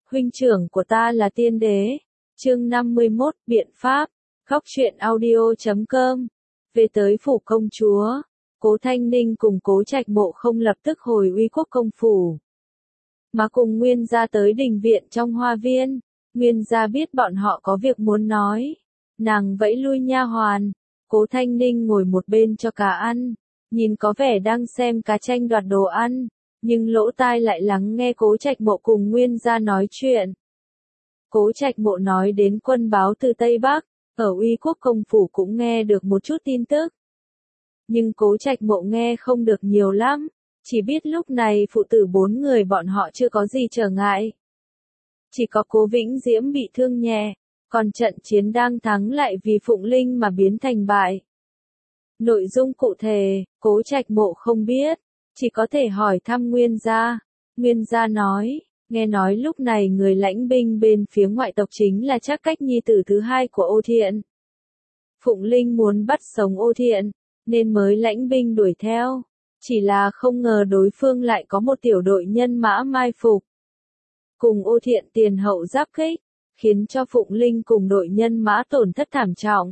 huynh trưởng của ta là tiên đế. Chương 51, biện pháp. Khóc truyện audio.com. Về tới phủ công chúa, Cố Thanh Ninh cùng Cố Trạch Mộ không lập tức hồi Uy Quốc công phủ, mà cùng Nguyên gia tới đình viện trong hoa viên. Nguyên gia biết bọn họ có việc muốn nói, nàng vẫy lui nha hoàn. Cố Thanh Ninh ngồi một bên cho cá ăn, nhìn có vẻ đang xem cá tranh đoạt đồ ăn, nhưng lỗ tai lại lắng nghe Cố Trạch Mộ cùng Nguyên gia nói chuyện. Cố Trạch Mộ nói đến quân báo từ Tây Bắc, ở Uy Quốc công phủ cũng nghe được một chút tin tức. Nhưng Cố Trạch Mộ nghe không được nhiều lắm, chỉ biết lúc này phụ tử 4 người bọn họ chưa có gì trở ngại. Chỉ có Cố Vĩnh Diễm bị thương nhẹ, còn trận chiến đang thắng lại vì Phụng Linh mà biến thành bại. Nội dung cụ thể, Cố Trạch Mộ không biết, chỉ có thể hỏi thăm Nguyên gia. Nguyên gia nói, nghe nói lúc này người lãnh binh bên phía ngoại tộc chính là Trác Cách nhi tử thứ hai của Ô Thiện. Phụng Linh muốn bắt sống Ô Thiện, nên mới lãnh binh đuổi theo, chỉ là không ngờ đối phương lại có một tiểu đội nhân mã mai phục, cùng Ô Thiện tiền hậu giáp kích, khiến cho Phụng Linh cùng đội nhân mã tổn thất thảm trọng.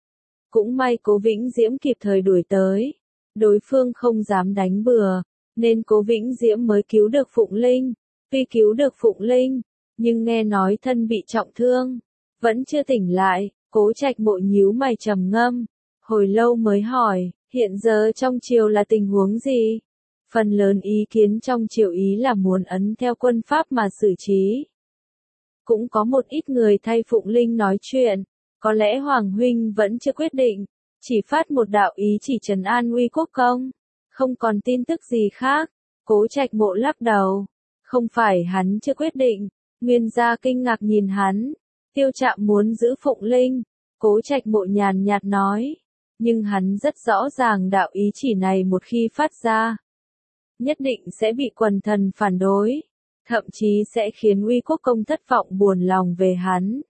Cũng may Cố Vĩnh Diễm kịp thời đuổi tới, đối phương không dám đánh bừa, nên Cố Vĩnh Diễm mới cứu được Phụng Linh. Tuy cứu được Phụng Linh, nhưng nghe nói thân bị trọng thương, vẫn chưa tỉnh lại. Cố Trạch Mộ nhíu mày trầm ngâm, hồi lâu mới hỏi, hiện giờ trong triều là tình huống gì? Phần lớn ý kiến trong triều ý là muốn ấn theo quân pháp mà xử trí. Cũng có một ít người thay Phụng Linh nói chuyện, có lẽ Hoàng huynh vẫn chưa quyết định, chỉ phát một đạo ý chỉ trấn an Uy Quốc công, không còn tin tức gì khác. Cố Trạch Mộ lắc đầu, không phải hắn chưa quyết định. Nguyên gia kinh ngạc nhìn hắn, Tiêu Trạm muốn giữ Phụng Linh. Cố Trạch Mộ nhàn nhạt nói, nhưng hắn rất rõ ràng đạo ý chỉ này một khi phát ra, nhất định sẽ bị quần thần phản đối, thậm chí sẽ khiến Uy Quốc công thất vọng buồn lòng về hắn.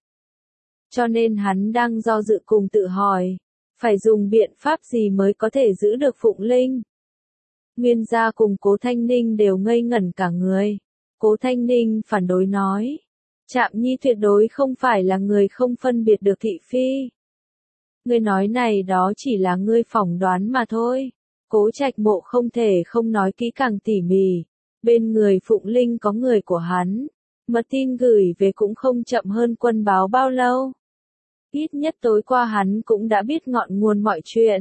Cho nên hắn đang do dự cùng tự hỏi, phải dùng biện pháp gì mới có thể giữ được Phụng Linh. Nguyên gia cùng Cố Thanh Ninh đều ngây ngẩn cả người. Cố Thanh Ninh phản đối nói, Trạm nhi tuyệt đối không phải là người không phân biệt được thị phi. Ngươi nói này đó chỉ là ngươi phỏng đoán mà thôi. Cố Trạch Mộ không thể không nói kỹ càng tỉ mỉ. Bên người Phụng Linh có người của hắn, mật tin gửi về cũng không chậm hơn quân báo bao lâu. Ít nhất tối qua hắn cũng đã biết ngọn nguồn mọi chuyện.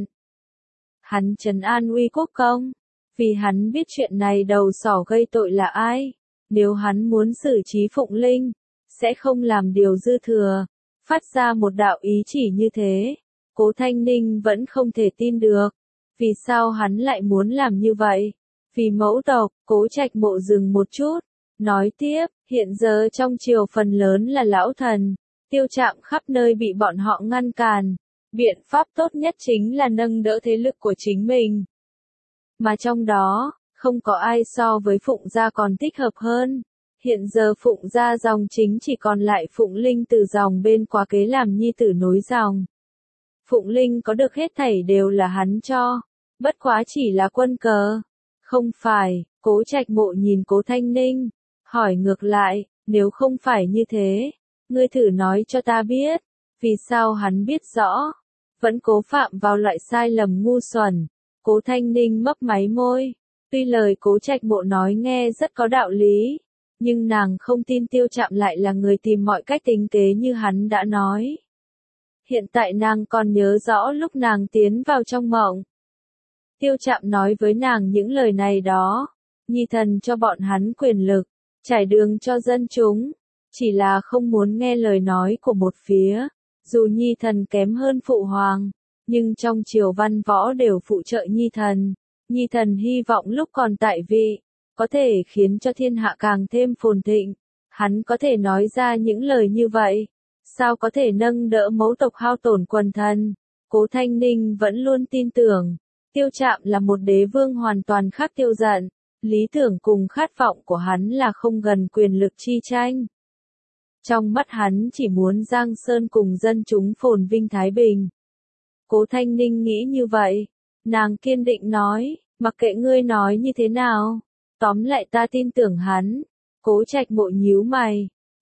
Hắn trấn an Uy Quốc công, vì hắn biết chuyện này đầu sỏ gây tội là ai. Nếu hắn muốn xử trí Phụng Linh, sẽ không làm điều dư thừa, phát ra một đạo ý chỉ như thế. Cố Thanh Ninh vẫn không thể tin được, vì sao hắn lại muốn làm như vậy? Vì mẫu tộc. Cố Trạch Mộ dừng một chút, nói tiếp, hiện giờ trong triều phần lớn là lão thần, Tiêu Trạm khắp nơi bị bọn họ ngăn cản, biện pháp tốt nhất chính là nâng đỡ thế lực của chính mình. Mà trong đó, không có ai so với Phụng gia còn thích hợp hơn. Hiện giờ Phụng gia dòng chính chỉ còn lại Phụng Linh từ dòng bên quá kế làm nhi tử nối dòng. Phụng Linh có được hết thảy đều là hắn cho, bất quá chỉ là quân cờ. Không phải. Cố Trạch Mộ nhìn Cố Thanh Ninh, hỏi ngược lại, nếu không phải như thế, ngươi thử nói cho ta biết, vì sao hắn biết rõ, vẫn cố phạm vào loại sai lầm ngu xuẩn. Cố Thanh Ninh mấp máy môi, tuy lời Cố Trạch Mộ nói nghe rất có đạo lý, nhưng nàng không tin Tiêu Trạm lại là người tìm mọi cách tính kế như hắn đã nói. Hiện tại nàng còn nhớ rõ lúc nàng tiến vào trong mộng, Tiêu Trạm nói với nàng những lời này đó, nhi thần cho bọn hắn quyền lực, trải đường cho dân chúng, chỉ là không muốn nghe lời nói của một phía, dù nhi thần kém hơn phụ hoàng, nhưng trong triều văn võ đều phụ trợ nhi thần hy vọng lúc còn tại vị, có thể khiến cho thiên hạ càng thêm phồn thịnh. Hắn có thể nói ra những lời như vậy, sao có thể nâng đỡ mẫu tộc hao tổn quần thần. Cố Thanh Ninh vẫn luôn tin tưởng, Tiêu Trạm là một đế vương hoàn toàn khác Tiêu Dận, lý tưởng cùng khát vọng của hắn là không gần quyền lực chi tranh. Trong mắt hắn chỉ muốn Giang Sơn cùng dân chúng phồn vinh thái bình. Cố Thanh Ninh nghĩ như vậy, nàng kiên định nói, mặc kệ ngươi nói như thế nào, tóm lại ta tin tưởng hắn. Cố Trạch Mộ nhíu mày,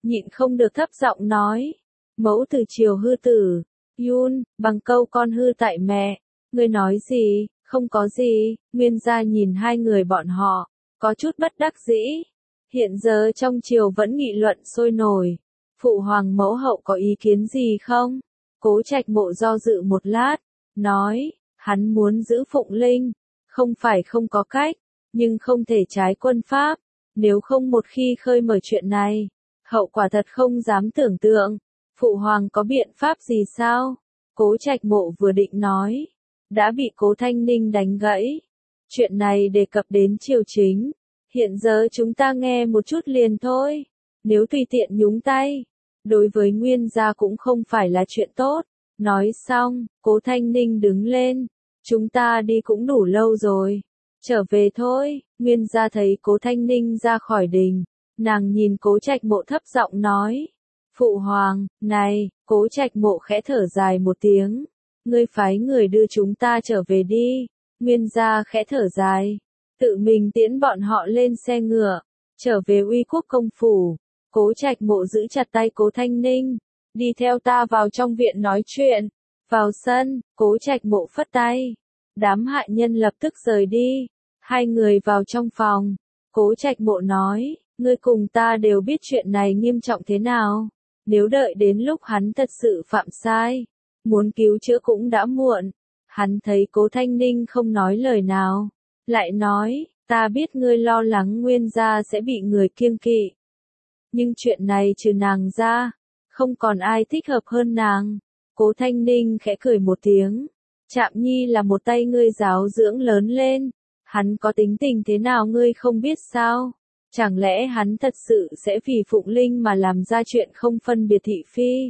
nhịn không được thấp giọng nói. Mẫu tử Triều hư tử, Yun, bằng câu con hư tại mẹ, ngươi nói gì, không có gì, Nguyên gia nhìn hai người bọn họ, có chút bất đắc dĩ. Hiện giờ trong triều vẫn nghị luận sôi nổi, phụ hoàng mẫu hậu có ý kiến gì không? Cố Trạch Mộ do dự một lát, nói, hắn muốn giữ Phụng Linh, không phải không có cách, nhưng không thể trái quân pháp, nếu không một khi khơi mở chuyện này, hậu quả thật không dám tưởng tượng. Phụ hoàng có biện pháp gì sao? Cố Trạch Mộ vừa định nói, đã bị Cố Thanh Ninh đánh gãy. Chuyện này đề cập đến triều chính, hiện giờ chúng ta nghe một chút liền thôi, nếu tùy tiện nhúng tay, đối với Nguyên gia cũng không phải là chuyện tốt. Nói xong, Cố Thanh Ninh đứng lên, chúng ta đi cũng đủ lâu rồi, trở về thôi. Nguyên gia thấy Cố Thanh Ninh ra khỏi đình, nàng nhìn Cố Trạch Mộ thấp giọng nói, phụ hoàng, này, Cố Trạch Mộ khẽ thở dài một tiếng, ngươi phái người đưa chúng ta trở về đi. Nguyên gia khẽ thở dài, tự mình tiễn bọn họ lên xe ngựa, trở về Uy Quốc công phủ. Cố Trạch Mộ giữ chặt tay Cố Thanh Ninh, đi theo ta vào trong viện nói chuyện. Vào sân, Cố Trạch Mộ phất tay, đám hạ nhân lập tức rời đi. Hai người vào trong phòng, Cố Trạch Mộ nói, ngươi cùng ta đều biết chuyện này nghiêm trọng thế nào, nếu đợi đến lúc hắn thật sự phạm sai, muốn cứu chữa cũng đã muộn. Hắn thấy Cố Thanh Ninh không nói lời nào, lại nói, ta biết ngươi lo lắng Nguyên gia sẽ bị người kiêng kỵ, nhưng chuyện này trừ nàng ra, không còn ai thích hợp hơn nàng. Cố Thanh Ninh khẽ cười một tiếng, Trạm Nhi là một tay ngươi giáo dưỡng lớn lên, hắn có tính tình thế nào ngươi không biết sao? Chẳng lẽ hắn thật sự sẽ vì Phụng Linh mà làm ra chuyện không phân biệt thị phi?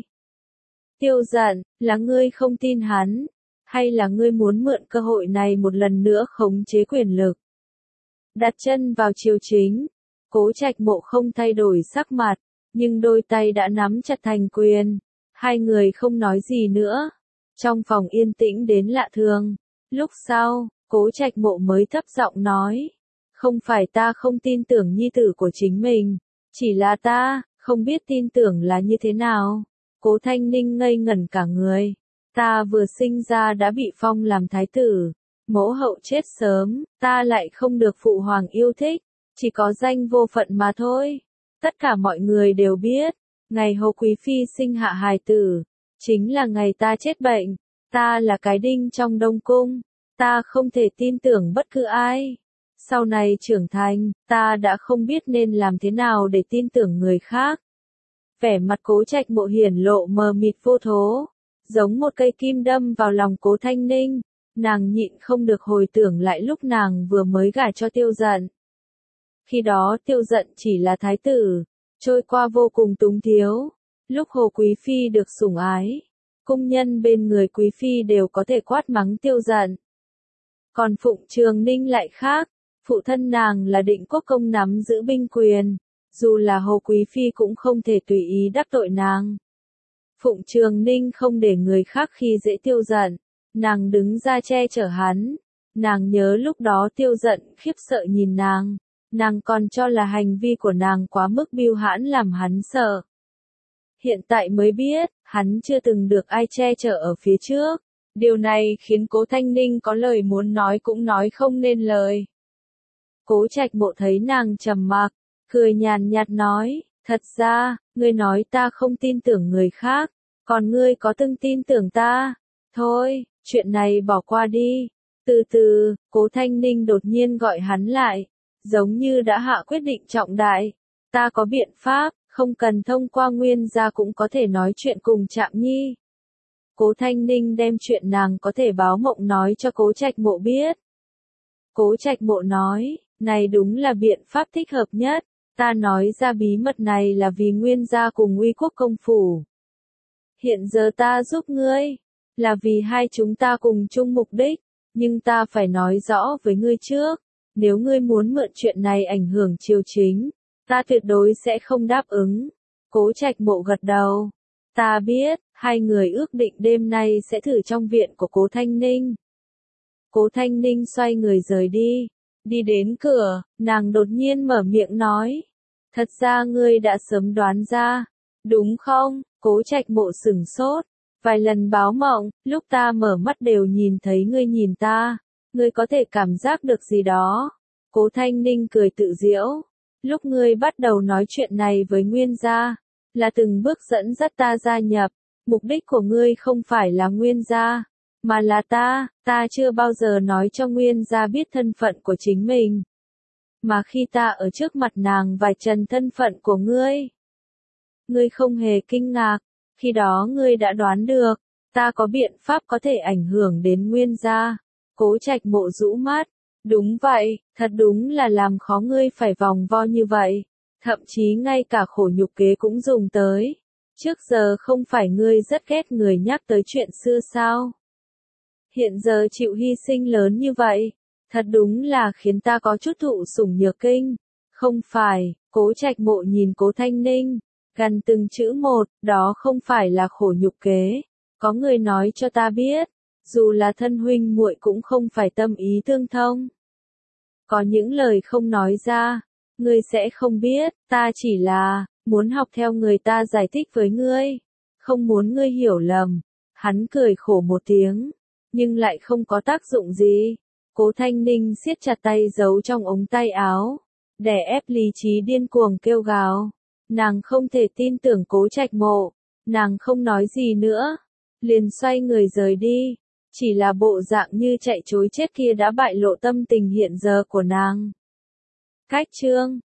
Tiêu Dận, là ngươi không tin hắn, hay là ngươi muốn mượn cơ hội này một lần nữa khống chế quyền lực? Đặt chân vào triều chính, Cố Trạch Mộ không thay đổi sắc mặt, nhưng đôi tay đã nắm chặt thành quyền. Hai người không nói gì nữa. Trong phòng yên tĩnh đến lạ thường. Lúc sau, Cố Trạch Mộ mới thấp giọng nói, không phải ta không tin tưởng nhi tử của chính mình, chỉ là ta không biết tin tưởng là như thế nào. Cố Thanh Ninh ngây ngẩn cả người. Ta vừa sinh ra đã bị phong làm thái tử, mẫu hậu chết sớm, ta lại không được phụ hoàng yêu thích, chỉ có danh vô phận mà thôi. Tất cả mọi người đều biết, ngày Hồ Quý Phi sinh hạ hài tử, chính là ngày ta chết bệnh. Ta là cái đinh trong Đông Cung, ta không thể tin tưởng bất cứ ai. Sau này trưởng thành, ta đã không biết nên làm thế nào để tin tưởng người khác. Vẻ mặt Cố Trạch Mộ hiển lộ mờ mịt vô thố, giống một cây kim đâm vào lòng Cố Thanh Ninh. Nàng nhịn không được hồi tưởng lại lúc nàng vừa mới gả cho Tiêu Dận. Khi đó Tiêu Dận chỉ là thái tử, trôi qua vô cùng túng thiếu. Lúc Hồ Quý Phi được sủng ái, cung nhân bên người Quý Phi đều có thể quát mắng Tiêu Dận. Còn Phụng Trường Ninh lại khác, phụ thân nàng là Định Quốc công nắm giữ binh quyền, dù là Hồ Quý Phi cũng không thể tùy ý đắc tội nàng. Phụng Trường Ninh không để người khác khi dễ Tiêu Dận, nàng đứng ra che chở hắn. Nàng nhớ lúc đó Tiêu Dận khiếp sợ nhìn nàng còn cho là hành vi của nàng quá mức bưu hãn làm hắn sợ. Hiện tại mới biết, hắn chưa từng được ai che chở ở phía trước. Điều này khiến Cố Thanh Ninh có lời muốn nói cũng nói không nên lời. Cố Trạch Mộ thấy nàng trầm mặc, cười nhàn nhạt nói, thật ra, ngươi nói ta không tin tưởng người khác, còn ngươi có từng tin tưởng ta. Thôi, chuyện này bỏ qua đi. Từ từ, Cố Thanh Ninh đột nhiên gọi hắn lại, giống như đã hạ quyết định trọng đại. Ta có biện pháp, không cần thông qua Nguyên gia cũng có thể nói chuyện cùng Trạm Nhi. Cố Thanh Ninh đem chuyện nàng có thể báo mộng nói cho Cố Trạch Mộ biết. Cố Trạch Mộ nói, này đúng là biện pháp thích hợp nhất, ta nói ra bí mật này là vì Nguyên gia cùng Uy Quốc công phủ. Hiện giờ ta giúp ngươi, là vì hai chúng ta cùng chung mục đích, nhưng ta phải nói rõ với ngươi trước, nếu ngươi muốn mượn chuyện này ảnh hưởng triều chính, ta tuyệt đối sẽ không đáp ứng. Cố Trạch Mộ gật đầu. Ta biết, hai người ước định đêm nay sẽ thử trong viện của Cố Thanh Ninh. Cố Thanh Ninh xoay người rời đi. Đi đến cửa, nàng đột nhiên mở miệng nói. Thật ra ngươi đã sớm đoán ra, đúng không? Cố Trạch Mộ sửng sốt. Vài lần báo mộng, lúc ta mở mắt đều nhìn thấy ngươi nhìn ta. Ngươi có thể cảm giác được gì đó. Cố Thanh Ninh cười tự giễu. Lúc ngươi bắt đầu nói chuyện này với Nguyên gia, là từng bước dẫn dắt ta gia nhập. Mục đích của ngươi không phải là Nguyên gia, mà là ta chưa bao giờ nói cho Nguyên gia biết thân phận của chính mình. Mà khi ta ở trước mặt nàng vạch trần thân phận của ngươi không hề kinh ngạc, khi đó ngươi đã đoán được, ta có biện pháp có thể ảnh hưởng đến Nguyên gia. Cố Trạch Mộ rũ mắt, đúng vậy, thật đúng là làm khó ngươi phải vòng vo như vậy, thậm chí ngay cả khổ nhục kế cũng dùng tới. Trước giờ không phải ngươi rất ghét người nhắc tới chuyện xưa sao? Hiện giờ chịu hy sinh lớn như vậy, thật đúng là khiến ta có chút thụ sủng nhược kinh. Không phải, Cố Trạch Mộ nhìn Cố Thanh Ninh, gần từng chữ một, đó không phải là khổ nhục kế. Có người nói cho ta biết, dù là thân huynh muội cũng không phải tâm ý tương thông. Có những lời không nói ra, ngươi sẽ không biết, ta chỉ là muốn học theo người ta giải thích với ngươi, không muốn ngươi hiểu lầm. Hắn cười khổ một tiếng, nhưng lại không có tác dụng gì. Cố Thanh Ninh siết chặt tay giấu trong ống tay áo, đè ép lý trí điên cuồng kêu gào. Nàng không thể tin tưởng Cố Trạch Mộ, nàng không nói gì nữa, liền xoay người rời đi. Chỉ là bộ dạng như chạy trối chết kia đã bại lộ tâm tình hiện giờ của nàng. Cách chương